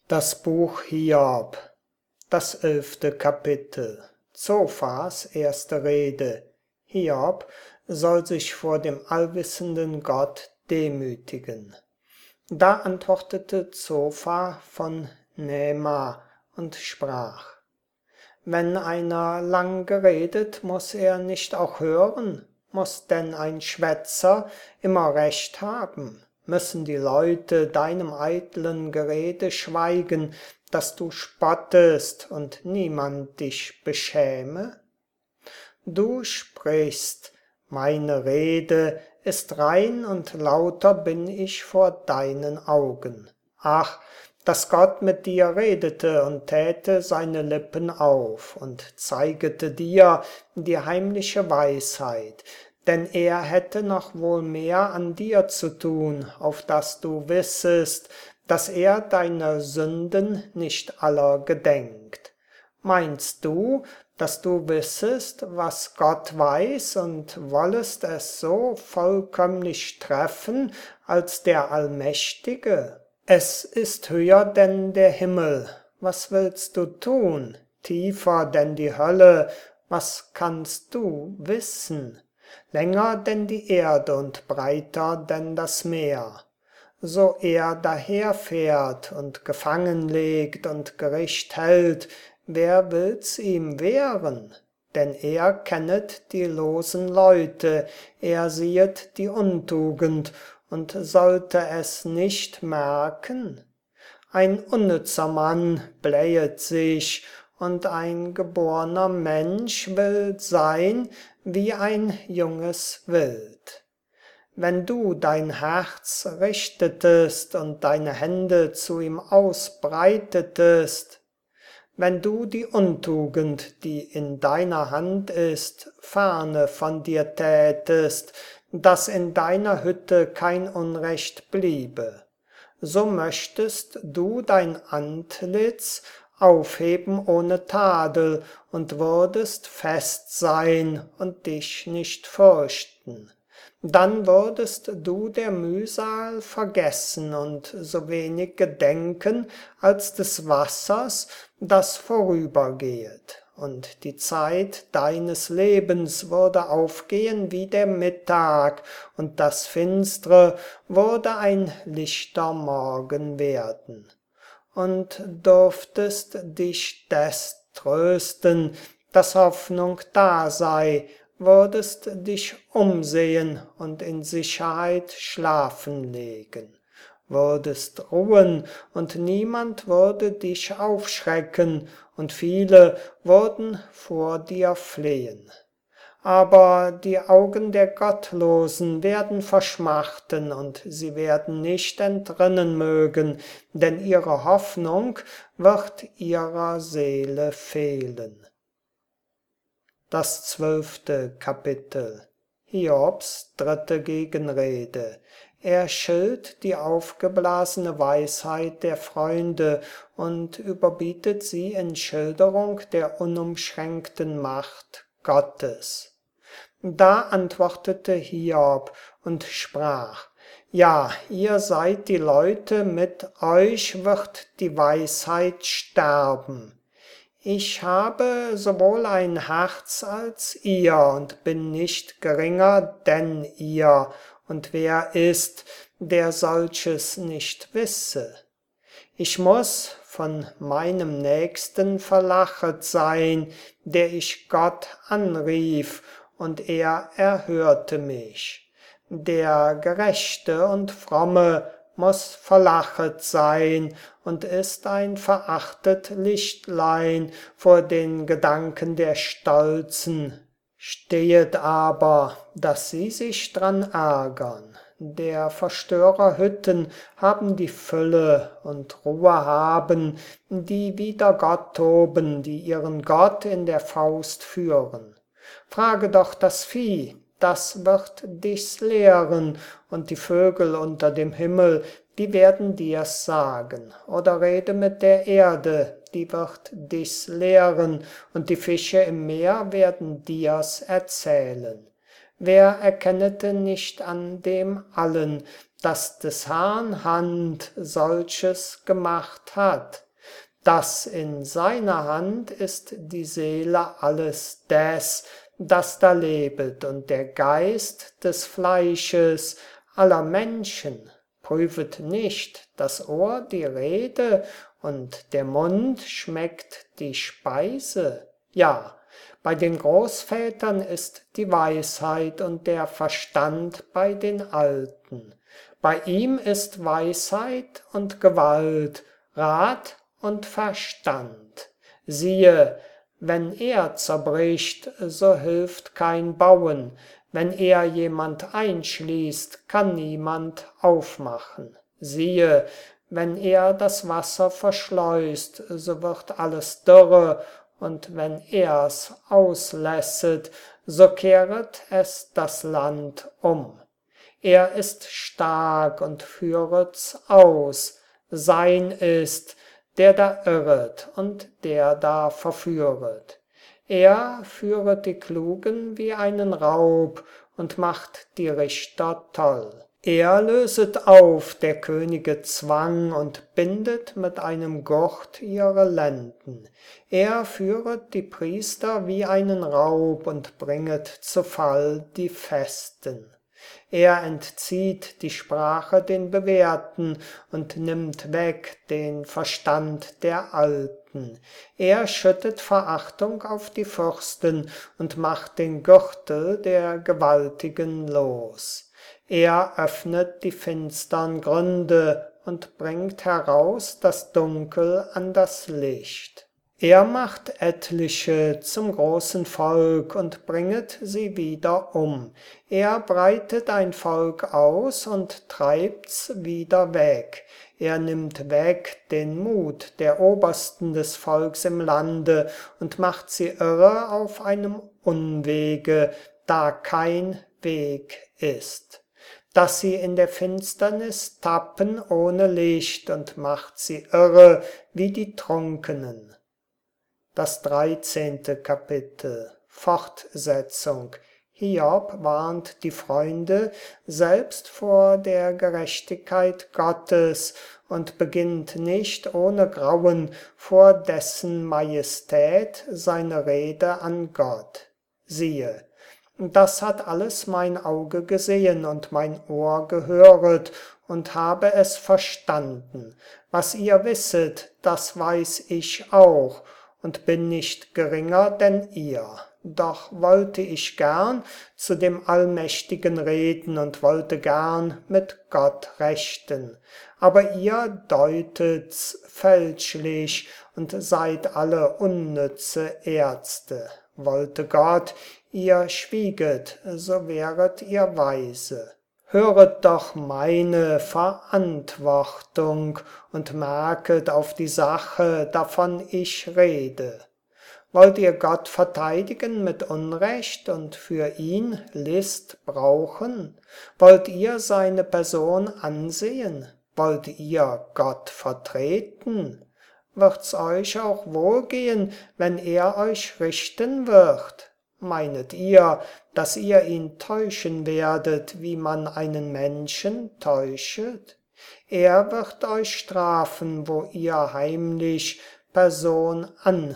Das Buch Hiob, das 11. Kapitel. Zophars erste Rede. Hiob soll sich vor dem allwissenden Gott demütigen. Da antwortete Zophar von Nema und sprach: Wenn einer lang geredet, muß er nicht auch hören? Muß denn ein Schwätzer immer Recht haben? Müssen die Leute deinem eitlen Gerede schweigen, dass du spottest und niemand dich beschäme? Du sprichst: Meine Rede ist rein und lauter bin ich vor deinen Augen. Ach, dass Gott mit dir redete und täte seine Lippen auf und zeigete dir die heimliche Weisheit, denn er hätte noch wohl mehr an dir zu tun, auf dass du wissest, dass er deiner Sünden nicht aller gedenkt. Meinst du, dass du wissest, was Gott weiß, und wollest es so vollkömmlich treffen als der Allmächtige? Es ist höher denn der Himmel, was willst du tun? Tiefer denn die Hölle, was kannst du wissen? Länger denn die Erde und breiter denn das Meer. So er daherfährt und gefangen legt und Gericht hält, wer will's ihm wehren? Denn er kennet die losen Leute, er siehet die Untugend, und sollte es nicht merken? Ein unnützer Mann blähet sich, und ein geborner Mensch will sein wie ein junges Wild. Wenn du dein Herz richtetest und deine Hände zu ihm ausbreitetest, wenn du die Untugend, die in deiner Hand ist, ferne von dir tätest, dass in deiner Hütte kein Unrecht bliebe, so möchtest du dein Antlitz aufheben ohne Tadel und würdest fest sein und dich nicht fürchten. Dann würdest du der Mühsal vergessen und so wenig gedenken als des Wassers, das vorübergehet. Und die Zeit deines Lebens würde aufgehen wie der Mittag, und das Finstre würde ein lichter Morgen werden. Und dürftest dich des trösten, dass Hoffnung da sei, würdest dich umsehen und in Sicherheit schlafen legen, würdest ruhen und niemand würde dich aufschrecken und viele würden vor dir flehen. Aber die Augen der Gottlosen werden verschmachten und sie werden nicht entrinnen mögen, denn ihre Hoffnung wird ihrer Seele fehlen. Das 12. Kapitel. Hiobs dritte Gegenrede. Er schilt die aufgeblasene Weisheit der Freunde und überbietet sie in Schilderung der unumschränkten Macht Gottes. Da antwortete Hiob und sprach: Ja, ihr seid die Leute, mit euch wird die Weisheit sterben. Ich habe sowohl ein Herz als ihr und bin nicht geringer denn ihr, und wer ist, der solches nicht wisse? Ich muß von meinem Nächsten verlachet sein, der ich Gott anrief, und er erhörte mich. Der Gerechte und Fromme muß verlachet sein und ist ein verachtet Lichtlein vor den Gedanken der Stolzen. Stehet aber, dass sie sich dran ärgern. Der Verstörer Hütten haben die Fülle und Ruhe haben, die wider Gott toben, die ihren Gott in der Faust führen. Frage doch das Vieh, das wird dich's lehren, und die Vögel unter dem Himmel, die werden dir's sagen. Oder rede mit der Erde, die wird dich's lehren, und die Fische im Meer werden dir's erzählen. Wer erkennete nicht an dem Allen, dass des Herrn Hand solches gemacht hat, dass in seiner Hand ist die Seele alles des, das da lebet, und der Geist des Fleisches aller Menschen. Prüfet nicht das Ohr die Rede, und der Mund schmeckt die Speise? Ja, bei den Großvätern ist die Weisheit und der Verstand bei den Alten. Bei ihm ist Weisheit und Gewalt, Rat und Verstand. Siehe, wenn er zerbricht, so hilft kein Bauen, wenn er jemand einschließt, kann niemand aufmachen. Siehe, wenn er das Wasser verschleust, so wird alles dürre, und wenn er's auslässet, so kehret es das Land um. Er ist stark und führet's aus, sein ist, der da irret und der da verführet. Er führet die Klugen wie einen Raub und macht die Richter toll. Er löset auf der Könige Zwang und bindet mit einem Gurt ihre Lenden. Er führet die Priester wie einen Raub und bringet zu Fall die Festen. Er entzieht die Sprache den Bewährten und nimmt weg den Verstand der Alten. Er schüttet Verachtung auf die Fürsten und macht den Gürtel der Gewaltigen los. Er öffnet die finstern Gründe und bringt heraus das Dunkel an das Licht. Er macht etliche zum großen Volk und bringet sie wieder um. Er breitet ein Volk aus und treibt's wieder weg. Er nimmt weg den Mut der Obersten des Volks im Lande und macht sie irre auf einem Unwege, da kein Weg ist. Dass sie in der Finsternis tappen ohne Licht und macht sie irre wie die Trunkenen. Das 13. Kapitel, Fortsetzung. Hiob warnt die Freunde selbst vor der Gerechtigkeit Gottes und beginnt nicht ohne Grauen vor dessen Majestät seine Rede an Gott. Siehe, das hat alles mein Auge gesehen und mein Ohr gehöret und habe es verstanden. Was ihr wisset, das weiß ich auch und bin nicht geringer denn ihr. Doch wollte ich gern zu dem Allmächtigen reden und wollte gern mit Gott rechten. Aber ihr deutet's fälschlich und seid alle unnütze Ärzte. Wollte Gott, ihr schwieget, so wäret ihr weise. Höret doch meine Verantwortung und merket auf die Sache, davon ich rede. Wollt ihr Gott verteidigen mit Unrecht und für ihn List brauchen? Wollt ihr seine Person ansehen? Wollt ihr Gott vertreten? Wird's euch auch wohlgehen, wenn er euch richten wird? Meinet ihr, dass ihr ihn täuschen werdet, wie man einen Menschen täuschet? Er wird euch strafen, wo ihr heimlich Person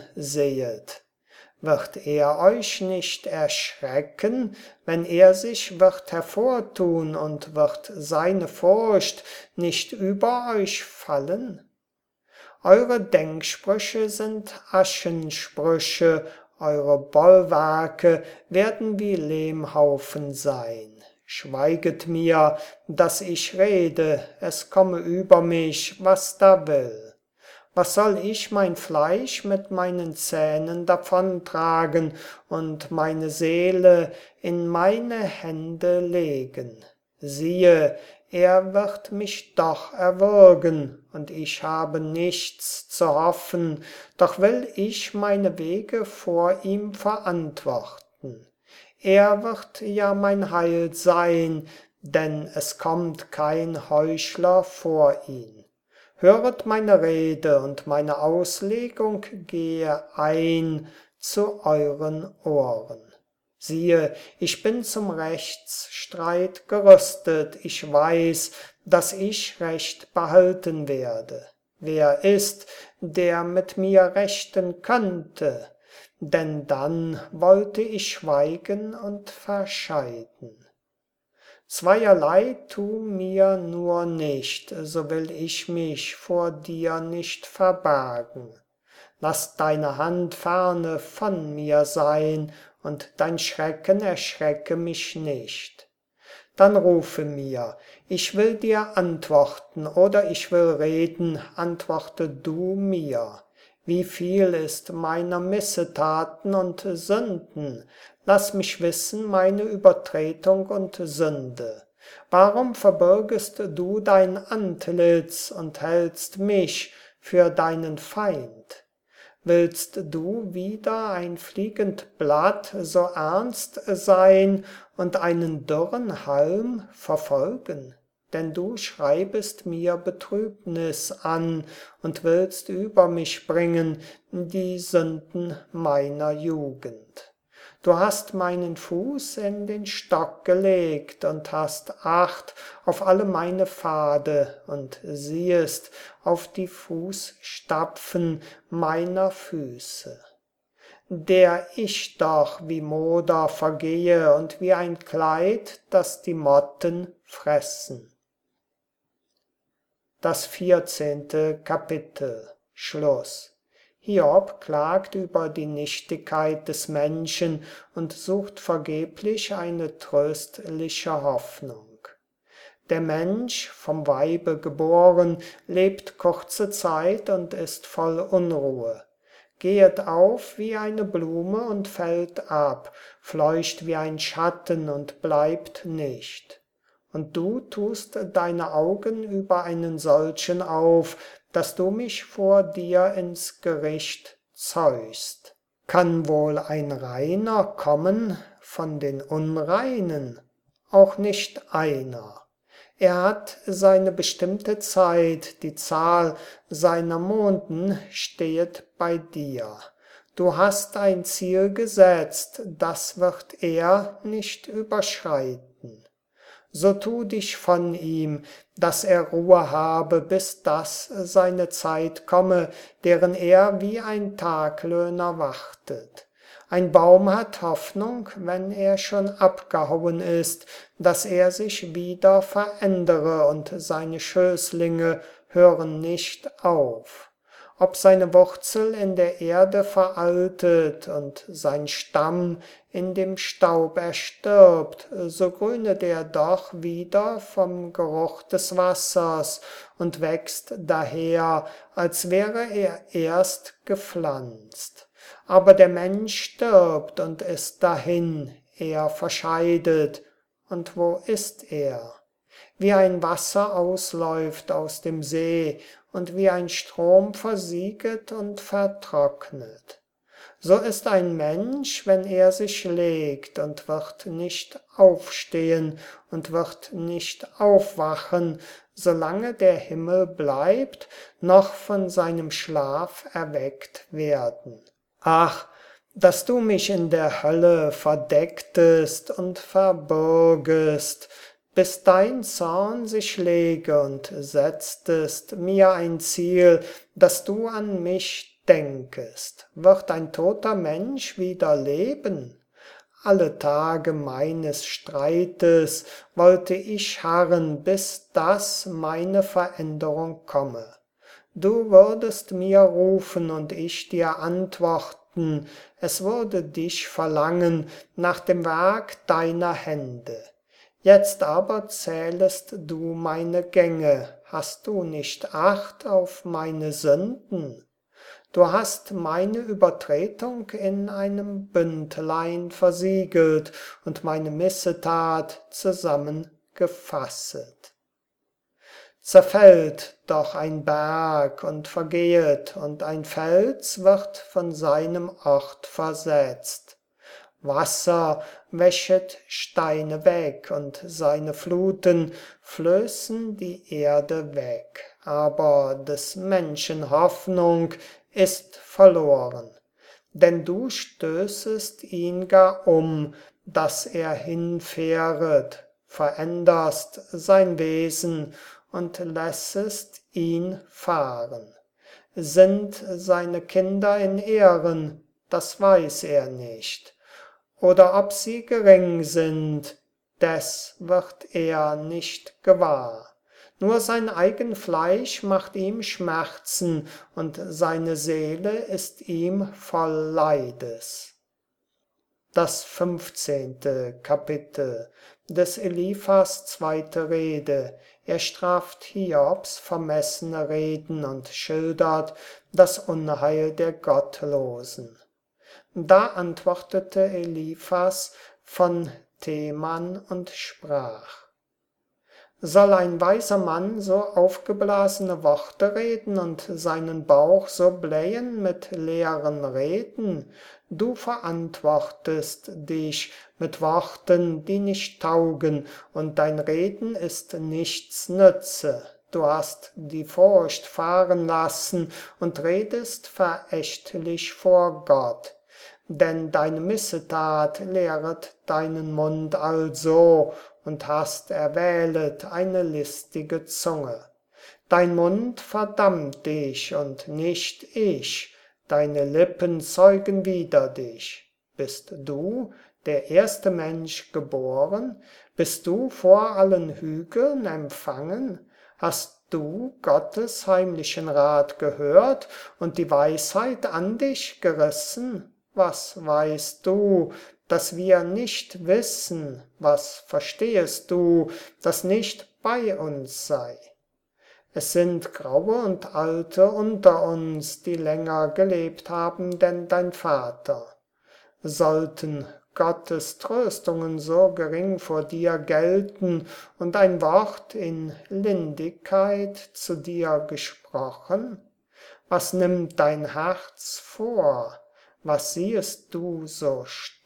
ansehet. Wird er euch nicht erschrecken, wenn er sich wird hervortun und wird seine Furcht nicht über euch fallen? Eure Denksprüche sind Aschensprüche, eure Bollwerke werden wie Lehmhaufen sein. Schweiget mir, dass ich rede, es komme über mich, was da will. Was soll ich mein Fleisch mit meinen Zähnen davontragen und meine Seele in meine Hände legen? Siehe, er wird mich doch erwürgen, und ich habe nichts zu hoffen, doch will ich meine Wege vor ihm verantworten. Er wird ja mein Heil sein, denn es kommt kein Heuchler vor ihn. Höret meine Rede und meine Auslegung gehe ein zu euren Ohren. Siehe, ich bin zum Rechtsstreit gerüstet, ich weiß, dass ich Recht behalten werde. Wer ist, der mit mir rechten könnte? Denn dann wollte ich schweigen und verscheiden. Zweierlei tu mir nur nicht, so will ich mich vor dir nicht verbergen. Lass deine Hand ferne von mir sein, und dein Schrecken erschrecke mich nicht. Dann rufe mir, ich will dir antworten, oder ich will reden, antworte du mir. Wie viel ist meiner Missetaten und Sünden? Lass mich wissen meine Übertretung und Sünde. Warum verbirgest du dein Antlitz und hältst mich für deinen Feind? Willst du wieder ein fliegend Blatt so ernst sein und einen dürren Halm verfolgen? Denn du schreibest mir Betrübnis an und willst über mich bringen die Sünden meiner Jugend. Du hast meinen Fuß in den Stock gelegt und hast Acht auf alle meine Pfade und siehest auf die Fußstapfen meiner Füße. Der ich doch wie Moder vergehe und wie ein Kleid, das die Motten fressen. Das 14. Kapitel. Schluss. Hiob klagt über die Nichtigkeit des Menschen und sucht vergeblich eine tröstliche Hoffnung. Der Mensch, vom Weibe geboren, lebt kurze Zeit und ist voll Unruhe. Gehet auf wie eine Blume und fällt ab, fleucht wie ein Schatten und bleibt nicht. Und du tust deine Augen über einen solchen auf, dass du mich vor dir ins Gericht zeugst. Kann wohl ein Reiner kommen von den Unreinen? Auch nicht einer. Er hat seine bestimmte Zeit, die Zahl seiner Monden stehet bei dir. Du hast ein Ziel gesetzt, das wird er nicht überschreiten. So tu dich von ihm, dass er Ruhe habe, bis dass seine Zeit komme, deren er wie ein Taglöhner wartet. Ein Baum hat Hoffnung, wenn er schon abgehauen ist, dass er sich wieder verändere, und seine Schößlinge hören nicht auf. Ob seine Wurzel in der Erde veraltet und sein Stamm in dem Staub erstirbt, so grünet er doch wieder vom Geruch des Wassers und wächst daher, als wäre er erst gepflanzt. Aber der Mensch stirbt und ist dahin, er verscheidet, und wo ist er? Wie ein Wasser ausläuft aus dem See und wie ein Strom versieget und vertrocknet. So ist ein Mensch, wenn er sich legt und wird nicht aufstehen und wird nicht aufwachen, solange der Himmel bleibt, noch von seinem Schlaf erweckt werden. Ach, dass du mich in der Hölle verdecktest und verbürgest, bis dein Zorn sich lege, und setztest mir ein Ziel, dass du an mich denkest. Wird ein toter Mensch wieder leben? Alle Tage meines Streites wollte ich harren, bis dass meine Veränderung komme. Du würdest mir rufen und ich dir antworten, es würde dich verlangen nach dem Werk deiner Hände. Jetzt aber zählest du meine Gänge, hast du nicht Acht auf meine Sünden? Du hast meine Übertretung in einem Bündlein versiegelt und meine Missetat zusammengefasset. Zerfällt doch ein Berg und vergehet, und ein Fels wird von seinem Ort versetzt. Wasser wäschet Steine weg, und seine Fluten flößen die Erde weg. Aber des Menschen Hoffnung ist verloren. denn du stößest ihn gar dass er hinfähret, veränderst sein Wesen und lässest ihn fahren. Sind seine Kinder in Ehren, das weiß er nicht, oder ob sie gering sind, des wird er nicht gewahr. Nur sein eigen Fleisch macht ihm Schmerzen und seine Seele ist ihm voll Leides. Das 15. Kapitel des Eliphas zweite Rede. Er straft Hiobs vermessene Reden und schildert das Unheil der Gottlosen. Da antwortete Eliphas von Teman und sprach: Soll ein weiser Mann so aufgeblasene Worte reden und seinen Bauch so blähen mit leeren Reden? Du verantwortest dich mit Worten, die nicht taugen, und dein Reden ist nichts nütze. Du hast die Furcht fahren lassen und redest verächtlich vor Gott. Denn deine Missetat lehret deinen Mund also, und hast erwählet eine listige Zunge. Dein Mund verdammt dich und nicht ich, deine Lippen zeugen wider dich. Bist du, der erste Mensch, geboren? Bist du vor allen Hügeln empfangen? Hast du Gottes heimlichen Rat gehört und die Weisheit an dich gerissen? Was weißt du, das wir nicht wissen? Was verstehest du, das nicht bei uns sei? Es sind Graue und Alte unter uns, die länger gelebt haben denn dein Vater. Sollten Gottes Tröstungen so gering vor dir gelten und ein Wort in Lindigkeit zu dir gesprochen? Was nimmt dein Herz vor? Was siehest du so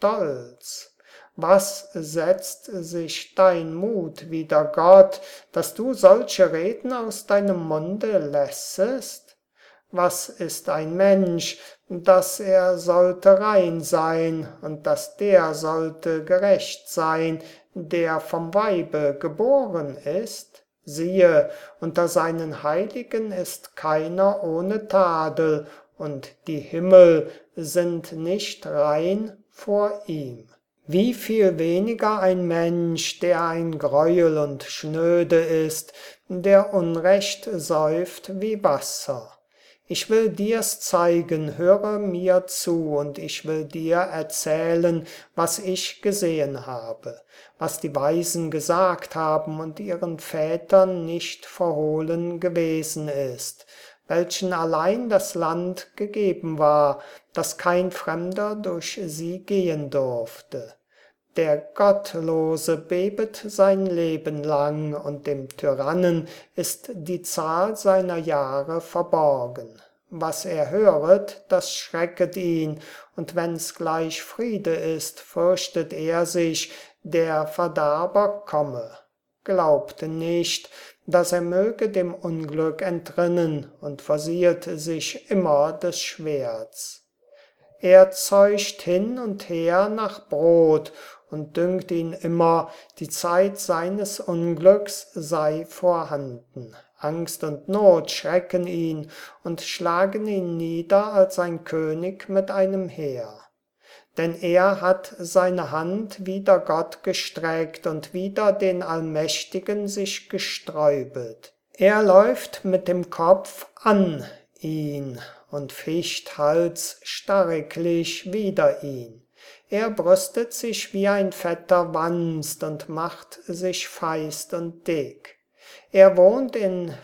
stolz? Was setzt sich dein Mut wider Gott, dass du solche Reden aus deinem Munde lässest? Was ist ein Mensch, dass er sollte rein sein, und dass der sollte gerecht sein, der vom Weibe geboren ist? Siehe, unter seinen Heiligen ist keiner ohne Tadel, und die Himmel sind nicht rein vor ihm. Wie viel weniger ein Mensch, der ein Greuel und schnöde ist, der Unrecht säuft wie Wasser. Ich will dir's zeigen, höre mir zu, und ich will dir erzählen, was ich gesehen habe, was die Weisen gesagt haben und ihren Vätern nicht verhohlen gewesen ist, welchen allein das Land gegeben war, dass kein Fremder durch sie gehen durfte. Der Gottlose bebet sein Leben lang, und dem Tyrannen ist die Zahl seiner Jahre verborgen. Was er höret, das schrecket ihn, und wenn's gleich Friede ist, fürchtet er sich, der Verderber komme. Glaubte nicht, dass er möge dem Unglück entrinnen, und versieht sich immer des Schwerts. Er zeucht hin und her nach Brot und dünkt ihn immer, die Zeit seines Unglücks sei vorhanden. Angst und Not schrecken ihn und schlagen ihn nieder als ein König mit einem Heer. Denn er hat seine Hand wider Gott gestreckt und wider den Allmächtigen sich gesträubet. Er läuft mit dem Kopf an ihn und ficht halsstarriglich wider ihn. Er brüstet sich wie ein fetter Wanst und macht sich feist und dick. Er wohnt in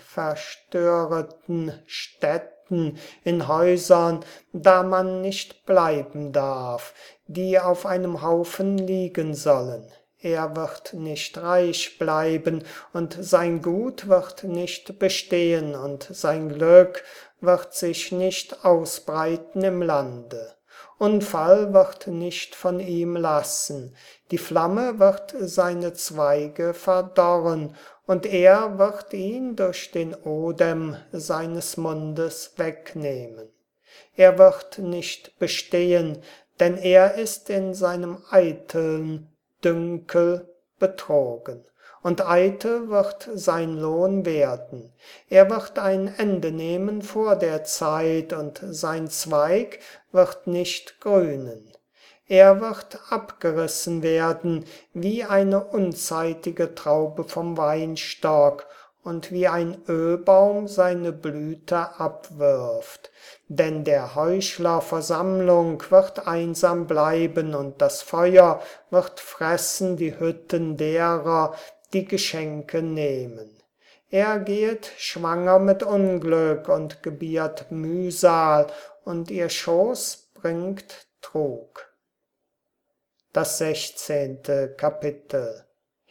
verstöreten Städten, in Häusern, da man nicht bleiben darf, die auf einem Haufen liegen sollen. Er wird nicht reich bleiben, und sein Gut wird nicht bestehen, und sein Glück wird sich nicht ausbreiten im Lande. Unfall wird nicht von ihm lassen, die Flamme wird seine Zweige verdorren, und er wird ihn durch den Odem seines Mundes wegnehmen. Er wird nicht bestehen, denn er ist in seinem eiteln Dünkel betrogen. Und eitel wird sein Lohn werden. Er wird ein Ende nehmen vor der Zeit, und sein Zweig wird nicht grünen. Er wird abgerissen werden, wie eine unzeitige Traube vom Weinstock, und wie ein Ölbaum seine Blüte abwirft. Denn der Heuchler Versammlung wird einsam bleiben, und das Feuer wird fressen die Hütten derer, die Geschenke nehmen. Er gehet schwanger mit Unglück und gebiert Mühsal, und ihr Schoß bringt Trug. Das 16. Kapitel.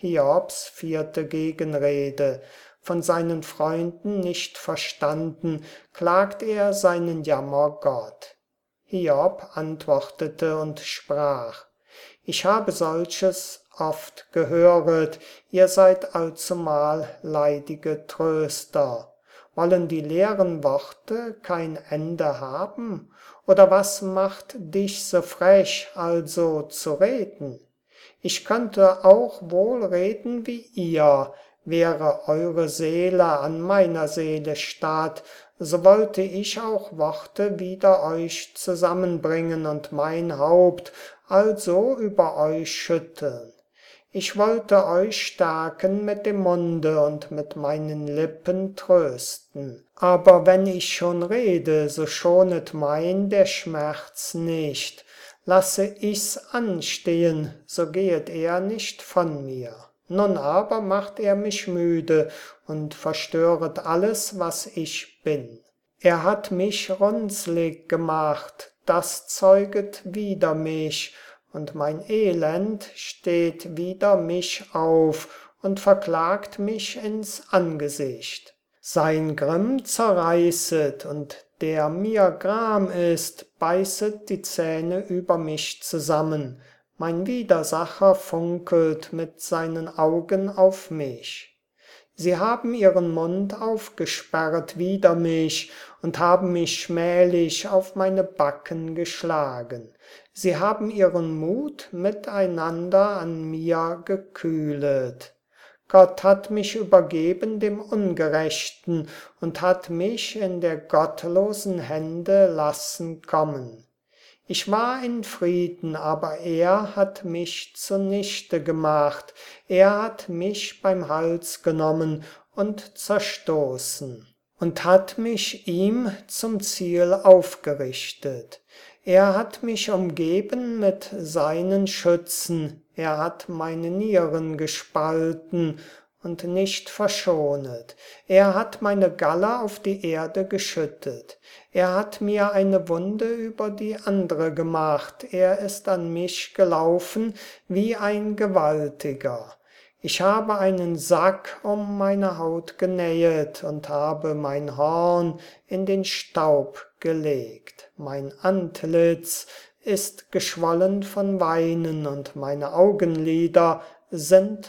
Hiobs 4. Gegenrede. Von seinen Freunden nicht verstanden, klagt er seinen Jammer Gott. Hiob antwortete und sprach: Ich habe solches oft gehöret, ihr seid allzumal leidige Tröster. Wollen die leeren Worte kein Ende haben? Oder was macht dich so frech, also zu reden? Ich könnte auch wohl reden wie ihr, wäre eure Seele an meiner Seele statt, so wollte ich auch Worte wider euch zusammenbringen und mein Haupt also über euch schütteln. Ich wollte euch stärken mit dem Munde und mit meinen Lippen trösten. Aber wenn ich schon rede, so schonet mein der Schmerz nicht. Lasse ich's anstehen, so gehet er nicht von mir. Nun aber macht er mich müde und verstöret alles, was ich bin. Er hat mich runzlig gemacht, das zeuget wider mich, und mein Elend steht wider mich auf und verklagt mich ins Angesicht. Sein Grimm zerreißet, und der mir Gram ist, beißet die Zähne über mich zusammen. Mein Widersacher funkelt mit seinen Augen auf mich. Sie haben ihren Mund aufgesperrt wider mich und haben mich schmählich auf meine Backen geschlagen. Sie haben ihren Mut miteinander an mir gekühlet. Gott hat mich übergeben dem Ungerechten und hat mich in der gottlosen Hände lassen kommen. Ich war in Frieden, aber er hat mich zunichte gemacht. Er hat mich beim Hals genommen und zerstoßen und hat mich ihm zum Ziel aufgerichtet. Er hat mich umgeben mit seinen Schützen. Er hat meine Nieren gespalten und nicht verschonet. Er hat meine Galle auf die Erde geschüttet. Er hat mir eine Wunde über die andere gemacht. Er ist an mich gelaufen wie ein Gewaltiger. Ich habe einen Sack um meine Haut genähet und habe mein Horn in den Staub gelegt. Mein Antlitz ist geschwollen von Weinen und meine Augenlider sind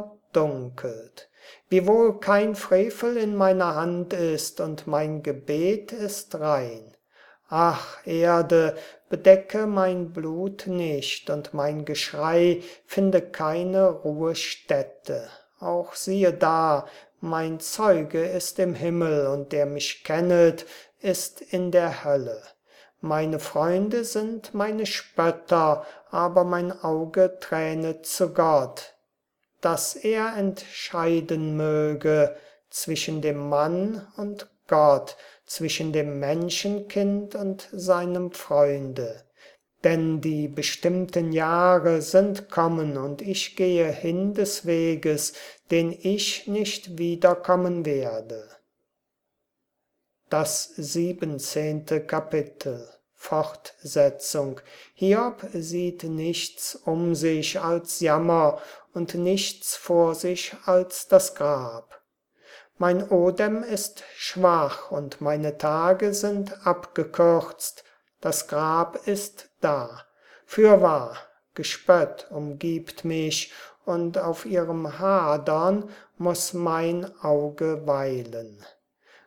verdunkelt. Wiewohl kein Frevel in meiner Hand ist und mein Gebet ist rein. Ach, Erde, bedecke mein Blut nicht, und mein Geschrei finde keine Ruhestätte. Auch siehe da, mein Zeuge ist im Himmel, und der mich kennet, ist in der Hölle. Meine Freunde sind meine Spötter, aber mein Auge tränet zu Gott, dass er entscheiden möge zwischen dem Mann und Gott, zwischen dem Menschenkind und seinem Freunde. Denn die bestimmten Jahre sind kommen, und ich gehe hin des Weges, den ich nicht wiederkommen werde. Das 17. Kapitel. Fortsetzung. Hiob sieht nichts um sich als Jammer und nichts vor sich als das Grab. Mein Odem ist schwach und meine Tage sind abgekürzt, das Grab ist da. Fürwahr, Gespött umgibt mich, und auf ihrem Hadern muß mein Auge weilen.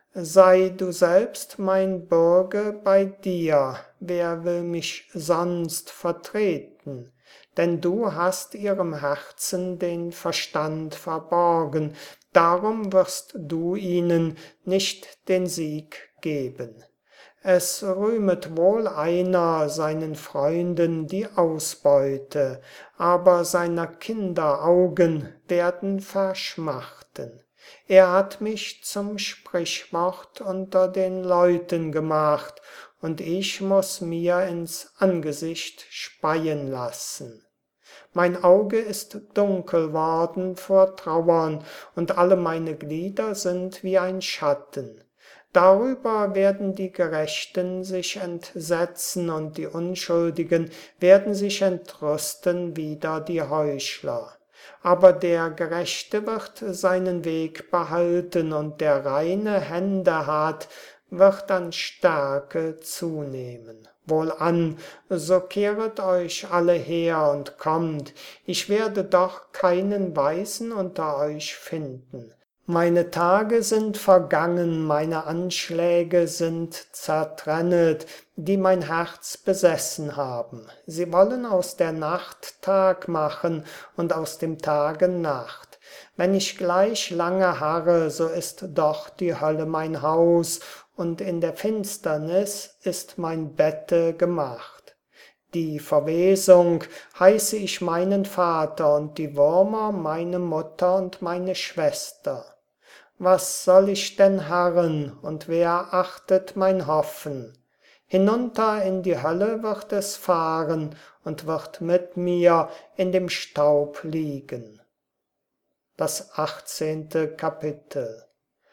Sei du selbst mein Bürge bei dir, wer will mich sonst vertreten? Denn du hast ihrem Herzen den Verstand verborgen, darum wirst du ihnen nicht den Sieg geben. Es rühmet wohl einer seinen Freunden die Ausbeute, aber seiner Kinder Augen werden verschmachten. Er hat mich zum Sprichwort unter den Leuten gemacht, und ich muß mir ins Angesicht speien lassen. Mein Auge ist dunkel worden vor Trauern, und alle meine Glieder sind wie ein Schatten. Darüber werden die Gerechten sich entsetzen, und die Unschuldigen werden sich entrüsten wider die Heuchler. Aber der Gerechte wird seinen Weg behalten, und der reine Hände hat, wird an Stärke zunehmen. Wohlan, so kehret euch alle her und kommt, ich werde doch keinen Weisen unter euch finden. Meine Tage sind vergangen, meine Anschläge sind zertrennet, die mein Herz besessen haben. Sie wollen aus der Nacht Tag machen und aus dem Tage Nacht. Wenn ich gleich lange harre, so ist doch die Hölle mein Haus, und in der Finsternis ist mein Bette gemacht. Die Verwesung heiße ich meinen Vater, und die Würmer meine Mutter und meine Schwester. Was soll ich denn harren, und wer achtet mein Hoffen? Hinunter in die Hölle wird es fahren und wird mit mir in dem Staub liegen. Das 18. Kapitel.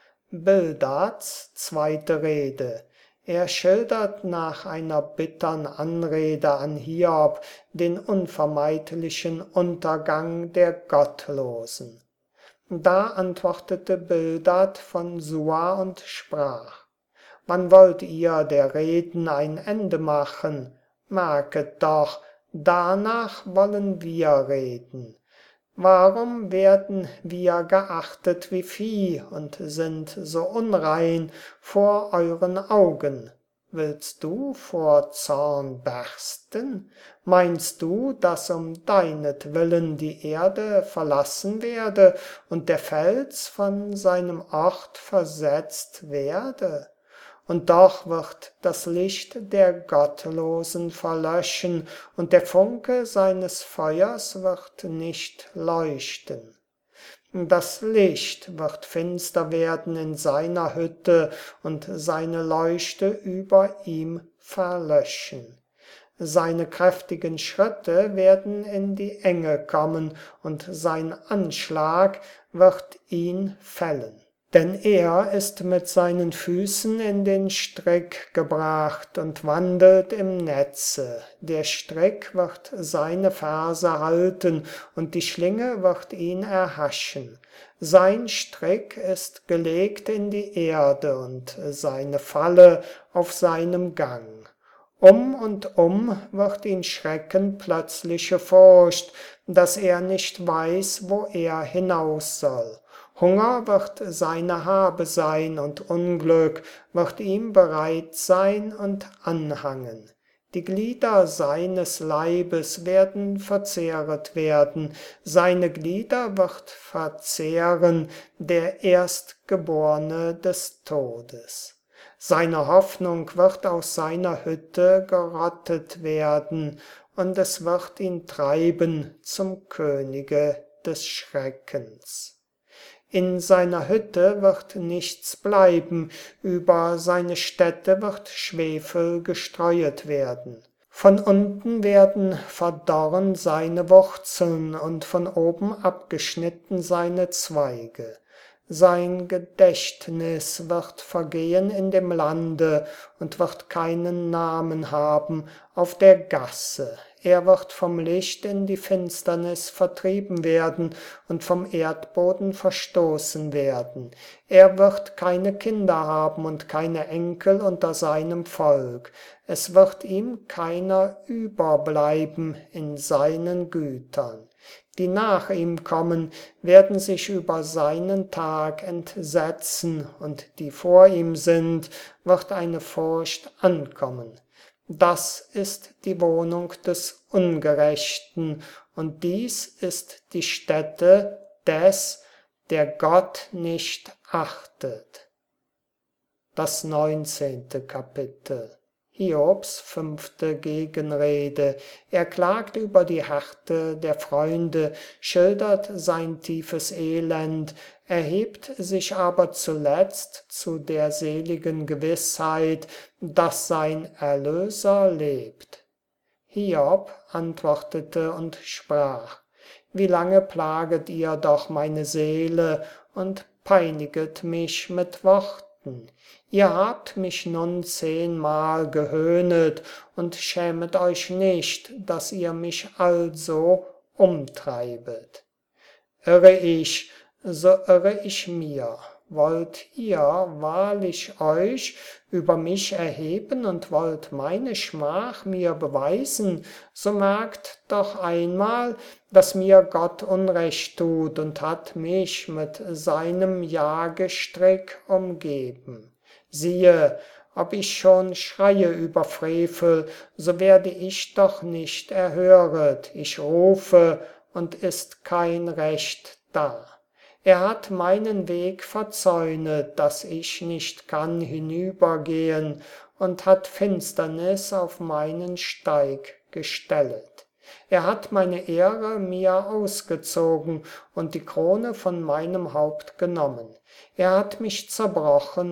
Bildads zweite Rede. Er schildert nach einer bittern Anrede an Hiob den unvermeidlichen Untergang der Gottlosen. Da antwortete Bildad von Sua und sprach: Wann wollt ihr der Reden ein Ende machen? Merket doch, danach wollen wir reden. Warum werden wir geachtet wie Vieh und sind so unrein vor euren Augen? Willst du vor Zorn bersten? Meinst du, dass um deinetwillen die Erde verlassen werde und der Fels von seinem Ort versetzt werde? Und doch wird das Licht der Gottlosen verlöschen, und der Funke seines Feuers wird nicht leuchten. Das Licht wird finster werden in seiner Hütte, und seine Leuchte über ihm verlöschen. Seine kräftigen Schritte werden in die Enge kommen, und sein Anschlag wird ihn fällen. Denn er ist mit seinen Füßen in den Strick gebracht und wandelt im Netze. Der Strick wird seine Ferse halten, und die Schlinge wird ihn erhaschen. Sein Strick ist gelegt in die Erde, und seine Falle auf seinem Gang. Und wird ihn schrecken plötzliche Furcht, dass er nicht weiß, wo er hinaus soll. Hunger wird seine Habe sein, und Unglück wird ihm bereit sein und anhangen. Die Glieder seines Leibes werden verzehret werden, seine Glieder wird verzehren der Erstgeborne des Todes. Seine Hoffnung wird aus seiner Hütte gerottet werden, und es wird ihn treiben zum Könige des Schreckens. In seiner Hütte wird nichts bleiben, über seine Stätte wird Schwefel gestreuet werden. Von unten werden verdorren seine Wurzeln und von oben abgeschnitten seine Zweige. Sein Gedächtnis wird vergehen in dem Lande und wird keinen Namen haben auf der Gasse. Er wird vom Licht in die Finsternis vertrieben werden und vom Erdboden verstoßen werden. Er wird keine Kinder haben und keine Enkel unter seinem Volk. Es wird ihm keiner überbleiben in seinen Gütern. Die nach ihm kommen, werden sich über seinen Tag entsetzen, und die vor ihm sind, wird eine Furcht ankommen. Das ist die Wohnung des Ungerechten, und dies ist die Stätte des, der Gott nicht achtet. Das 19. Kapitel. Hiobs 5. Gegenrede. Er klagt über die Härte der Freunde, schildert sein tiefes Elend, erhebt sich aber zuletzt zu der seligen Gewissheit, dass sein Erlöser lebt. Hiob antwortete und sprach: Wie lange plaget ihr doch meine Seele und peiniget mich mit Worten? Ihr habt mich nun 10-mal gehöhnet und schämet euch nicht, dass ihr mich also umtreibet. Irre ich, so irre ich mir. Wollt ihr wahrlich euch über mich erheben und wollt meine Schmach mir beweisen, so merkt doch einmal, dass mir Gott Unrecht tut und hat mich mit seinem Jagestrick umgeben. Siehe, ob ich schon schreie über Frevel, so werde ich doch nicht erhöret. Ich rufe, und ist kein Recht da. Er hat meinen Weg verzäunet, dass ich nicht kann hinübergehen, und hat Finsternis auf meinen Steig gestellet. Er hat meine Ehre mir ausgezogen und die Krone von meinem Haupt genommen. Er hat mich zerbrochen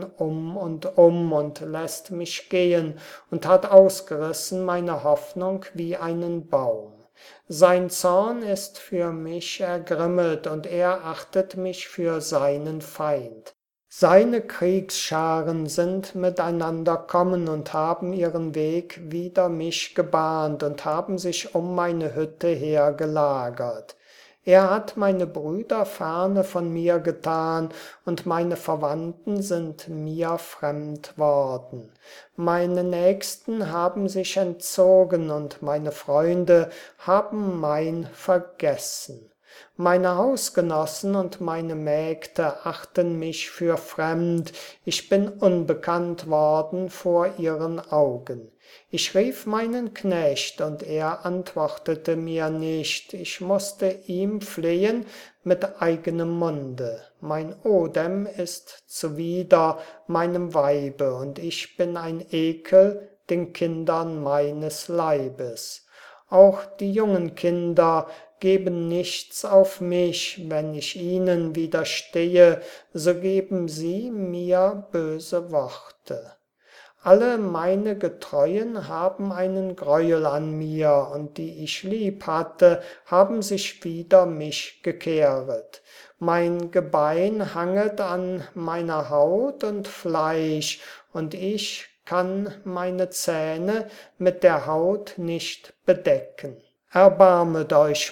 und lässt mich gehen und hat ausgerissen meine Hoffnung wie einen Baum. Sein Zorn ist für mich ergrimmet und er achtet mich für seinen Feind. Seine Kriegsscharen sind miteinander kommen und haben ihren Weg wider mich gebahnt und haben sich um meine Hütte her gelagert. Er hat meine Brüder ferne von mir getan, und meine Verwandten sind mir fremd worden. Meine Nächsten haben sich entzogen, und meine Freunde haben mein vergessen. Meine Hausgenossen und meine Mägde achten mich für fremd, ich bin unbekannt worden vor ihren Augen. Ich rief meinen Knecht, und er antwortete mir nicht, ich musste ihm flehen mit eigenem Munde. Mein Odem ist zuwider meinem Weibe, und ich bin ein Ekel den Kindern meines Leibes. Auch die jungen Kinder geben nichts auf mich, wenn ich ihnen widerstehe, so geben sie mir böse Worte. Alle meine Getreuen haben einen Greuel an mir, und die ich lieb hatte, haben sich wider mich gekehret. Mein Gebein hanget an meiner Haut und Fleisch, und ich kann meine Zähne mit der Haut nicht bedecken. Erbarmet euch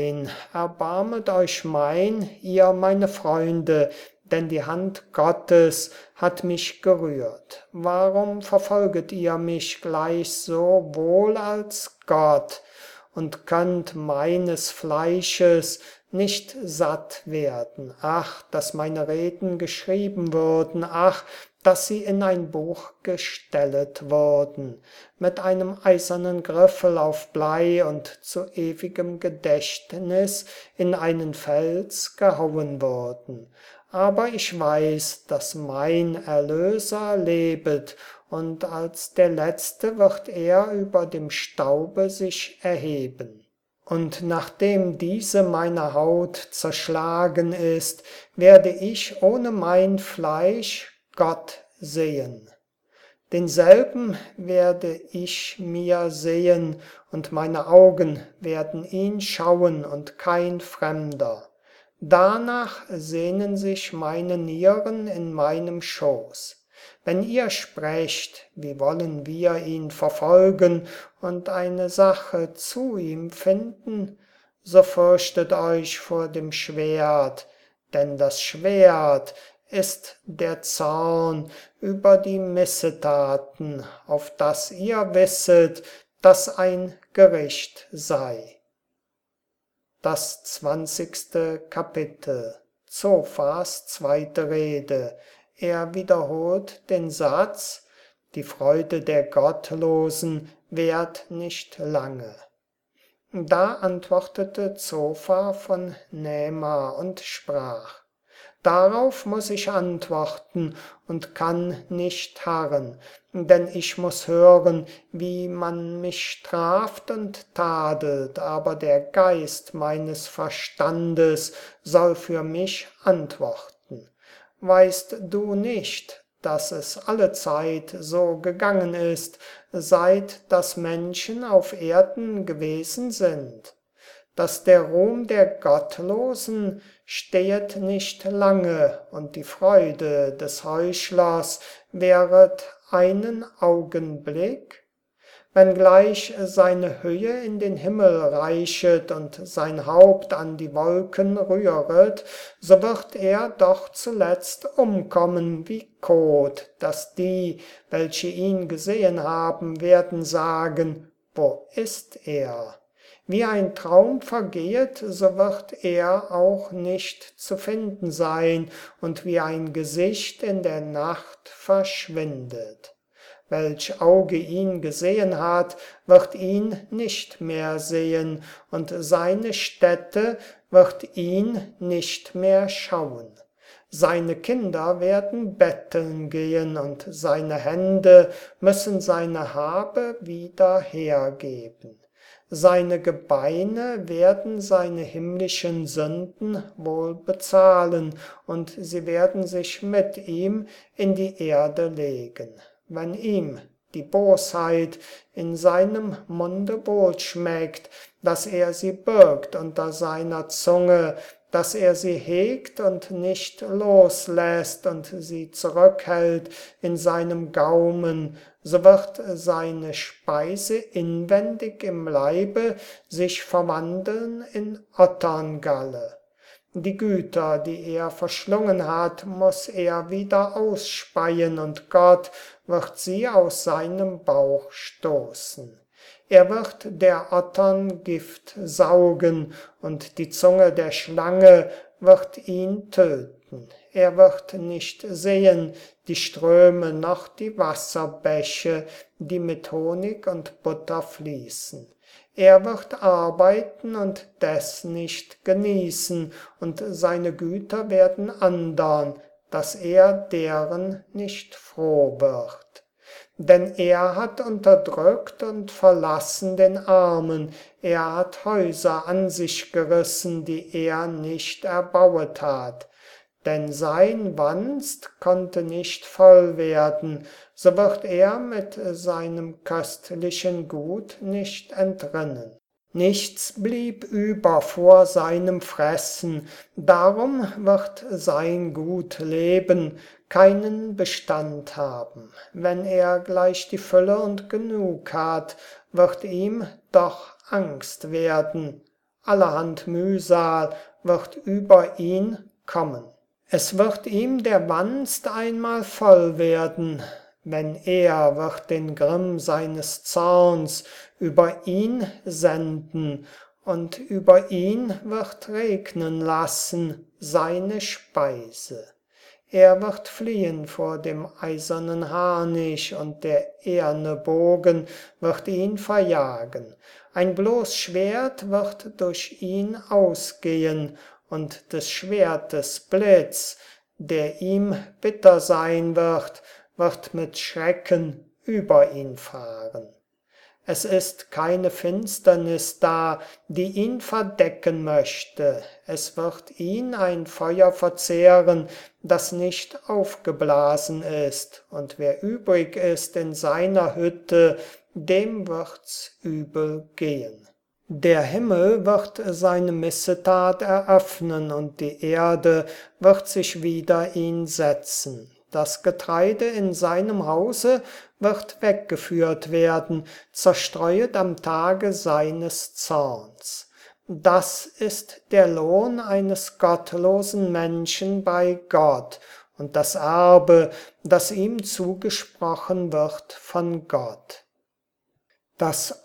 mein, ihr meine Freunde, denn die Hand Gottes hat mich gerührt. Warum verfolget ihr mich gleich so wohl als Gott und könnt meines Fleisches nicht satt werden? Ach, dass meine Reden geschrieben würden, ach, dass sie in ein Buch gestellet wurden, mit einem eisernen Griffel auf Blei und zu ewigem Gedächtnis in einen Fels gehauen wurden. Aber ich weiß, dass mein Erlöser lebet, und als der Letzte wird er über dem Staube sich erheben. Und nachdem diese meine Haut zerschlagen ist, werde ich ohne mein Fleisch Gott sehen. Denselben werde ich mir sehen, und meine Augen werden ihn schauen und kein Fremder. Danach sehnen sich meine Nieren in meinem Schoß. Wenn ihr sprecht, wie wollen wir ihn verfolgen und eine Sache zu ihm finden, so fürchtet euch vor dem Schwert, denn das Schwert ist der Zorn über die Missetaten, auf das ihr wisset, dass ein Gericht sei. Das 20. Kapitel. Zophars zweite Rede. Er wiederholt den Satz: Die Freude der Gottlosen währt nicht lange. Da antwortete Zophar von Nehma und sprach: Darauf muss ich antworten und kann nicht harren, denn ich muss hören, wie man mich straft und tadelt, aber der Geist meines Verstandes soll für mich antworten. Weißt du nicht, dass es allezeit so gegangen ist, seit dass Menschen auf Erden gewesen sind? Dass der Ruhm der Gottlosen stehet nicht lange, und die Freude des Heuchlers währet einen Augenblick? Wenngleich seine Höhe in den Himmel reichet und sein Haupt an die Wolken rühret, so wird er doch zuletzt umkommen wie Kot, dass die, welche ihn gesehen haben, werden sagen: Wo ist er? Wie ein Traum vergehet, so wird er auch nicht zu finden sein, und wie ein Gesicht in der Nacht verschwindet. Welch Auge ihn gesehen hat, wird ihn nicht mehr sehen, und seine Stätte wird ihn nicht mehr schauen. Seine Kinder werden betteln gehen, und seine Hände müssen seine Habe wieder hergeben. Seine Gebeine werden seine himmlischen Sünden wohl bezahlen, und sie werden sich mit ihm in die Erde legen. Wenn ihm die Bosheit in seinem Munde wohlschmeckt, dass er sie birgt unter seiner Zunge, dass er sie hegt und nicht loslässt und sie zurückhält in seinem Gaumen, so wird seine Speise inwendig im Leibe sich verwandeln in Otterngalle. Die Güter, die er verschlungen hat, muss er wieder ausspeien, und Gott wird sie aus seinem Bauch stoßen. Er wird der Ottern Gift saugen, und die Zunge der Schlange wird ihn töten. Er wird nicht sehen die Ströme noch die Wasserbäche, die mit Honig und Butter fließen. Er wird arbeiten und des nicht genießen, und seine Güter werden andern, dass er deren nicht froh wird. Denn er hat unterdrückt und verlassen den Armen, er hat Häuser an sich gerissen, die er nicht erbauet hat. Denn sein Wanst konnte nicht voll werden, so wird er mit seinem köstlichen Gut nicht entrinnen. Nichts blieb über vor seinem Fressen, darum wird sein gut Leben keinen Bestand haben. Wenn er gleich die Fülle und Genug hat, wird ihm doch Angst werden. Allerhand Mühsal wird über ihn kommen. Es wird ihm der Wanst einmal voll werden, wenn er wird den Grimm seines Zorns über ihn senden und über ihn wird regnen lassen seine Speise. Er wird fliehen vor dem eisernen Harnisch, und der eherne Bogen wird ihn verjagen. Ein bloß Schwert wird durch ihn ausgehen, und des Schwertes Blitz, der ihm bitter sein wird mit Schrecken über ihn fahren. Es ist keine Finsternis da, die ihn verdecken möchte. Es wird ihn ein Feuer verzehren, das nicht aufgeblasen ist, und wer übrig ist in seiner Hütte, dem wird's übel gehen. Der Himmel wird seine Missetat eröffnen, und die Erde wird sich wider ihn setzen. Das Getreide in seinem Hause wird weggeführt werden, zerstreuet am Tage seines Zorns. Das ist der Lohn eines gottlosen Menschen bei Gott und das Erbe, das ihm zugesprochen wird von Gott. Das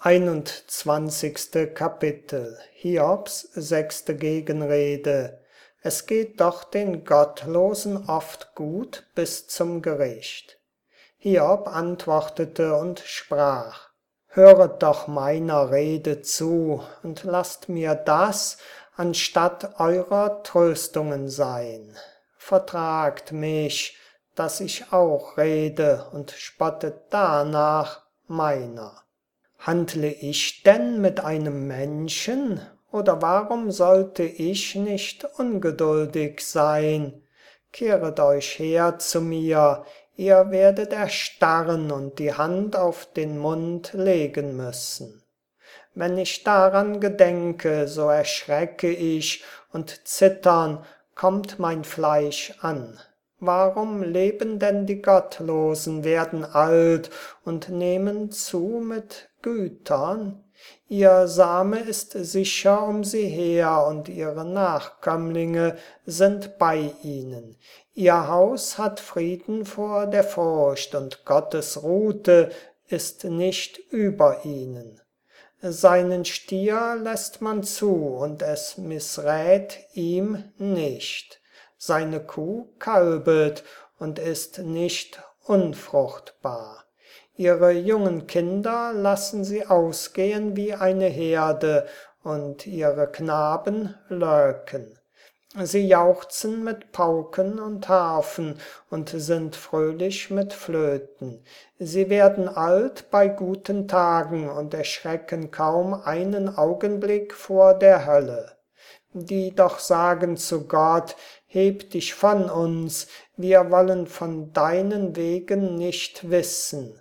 21. Kapitel, Hiobs 6. Gegenrede. Es geht doch den Gottlosen oft gut bis zum Gericht. Hiob antwortete und sprach: Höret doch meiner Rede zu und lasst mir das anstatt eurer Tröstungen sein. Vertragt mich, dass ich auch rede, und spottet danach meiner. Handle ich denn mit einem Menschen, oder warum sollte ich nicht ungeduldig sein? Kehret euch her zu mir, ihr werdet erstarren und die Hand auf den Mund legen müssen. Wenn ich daran gedenke, so erschrecke ich, und zittern kommt mein Fleisch an. Warum leben denn die Gottlosen, werden alt und nehmen zu mit Gütern? Ihr Same ist sicher um sie her, und ihre Nachkömmlinge sind bei ihnen. Ihr Haus hat Frieden vor der Furcht, und Gottes Rute ist nicht über ihnen. Seinen Stier lässt man zu, und es missrät ihm nicht. Seine Kuh kalbet und ist nicht unfruchtbar. Ihre jungen Kinder lassen sie ausgehen wie eine Herde, und ihre Knaben lurken. Sie jauchzen mit Pauken und Harfen und sind fröhlich mit Flöten. Sie werden alt bei guten Tagen und erschrecken kaum einen Augenblick vor der Hölle. Die doch sagen zu Gott: Heb dich von uns, wir wollen von deinen Wegen nicht wissen.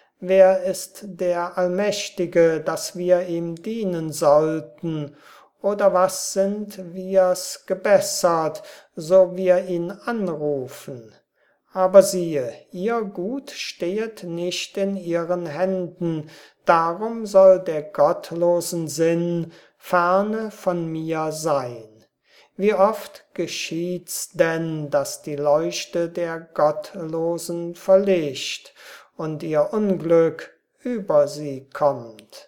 Wer ist der Allmächtige, dass wir ihm dienen sollten? Oder was sind wir's gebessert, so wir ihn anrufen? Aber siehe, ihr Gut stehet nicht in ihren Händen, darum soll der gottlosen Sinn ferne von mir sein. Wie oft geschieht's denn, dass die Leuchte der Gottlosen verlischt und ihr Unglück über sie kommt?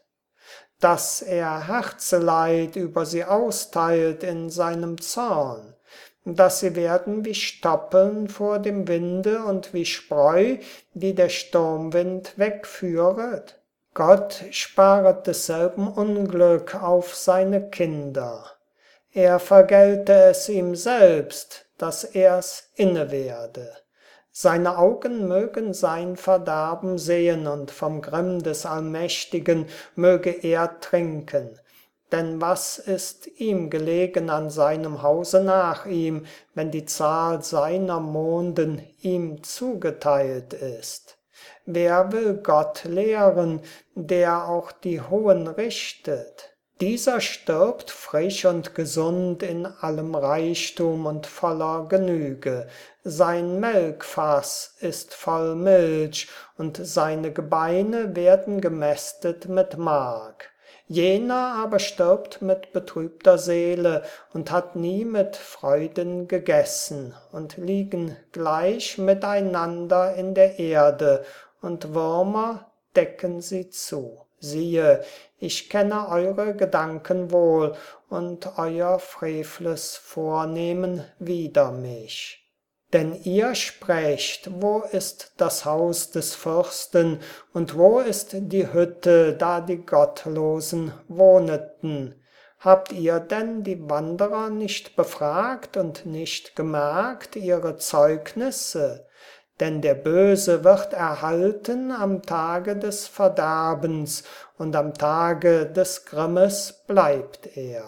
Dass er Herzeleid über sie austeilt in seinem Zorn, dass sie werden wie Stoppeln vor dem Winde und wie Spreu, die der Sturmwind wegführet? Gott sparet desselben Unglück auf seine Kinder. Er vergelte es ihm selbst, dass er's inne werde. Seine Augen mögen sein Verderben sehen, und vom Grimm des Allmächtigen möge er trinken. Denn was ist ihm gelegen an seinem Hause nach ihm, wenn die Zahl seiner Monden ihm zugeteilt ist? Wer will Gott lehren, der auch die Hohen richtet? Dieser stirbt frisch und gesund in allem Reichtum und voller Genüge. Sein Melkfass ist voll Milch, und seine Gebeine werden gemästet mit Mark. Jener aber stirbt mit betrübter Seele und hat nie mit Freuden gegessen, und liegen gleich miteinander in der Erde, und Würmer decken sie zu. Siehe, ich kenne eure Gedanken wohl, und euer frevles Vornehmen wider mich. Denn ihr sprecht: Wo ist das Haus des Fürsten, und wo ist die Hütte, da die Gottlosen wohneten? Habt ihr denn die Wanderer nicht befragt und nicht gemerkt ihre Zeugnisse? Denn der Böse wird erhalten am Tage des Verderbens, und am Tage des Grimmes bleibt er.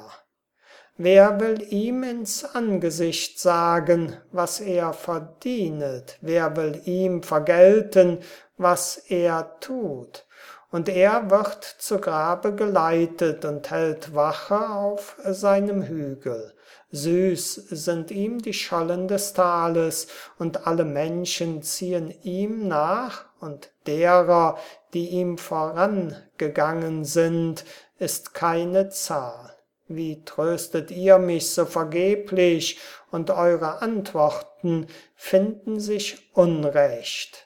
Wer will ihm ins Angesicht sagen, was er verdienet? Wer will ihm vergelten, was er tut? Und er wird zu Grabe geleitet und hält Wache auf seinem Hügel. Süß sind ihm die Schollen des Tales, und alle Menschen ziehen ihm nach, und derer, die ihm vorangegangen sind, ist keine Zahl. Wie tröstet ihr mich so vergeblich, und eure Antworten finden sich unrecht?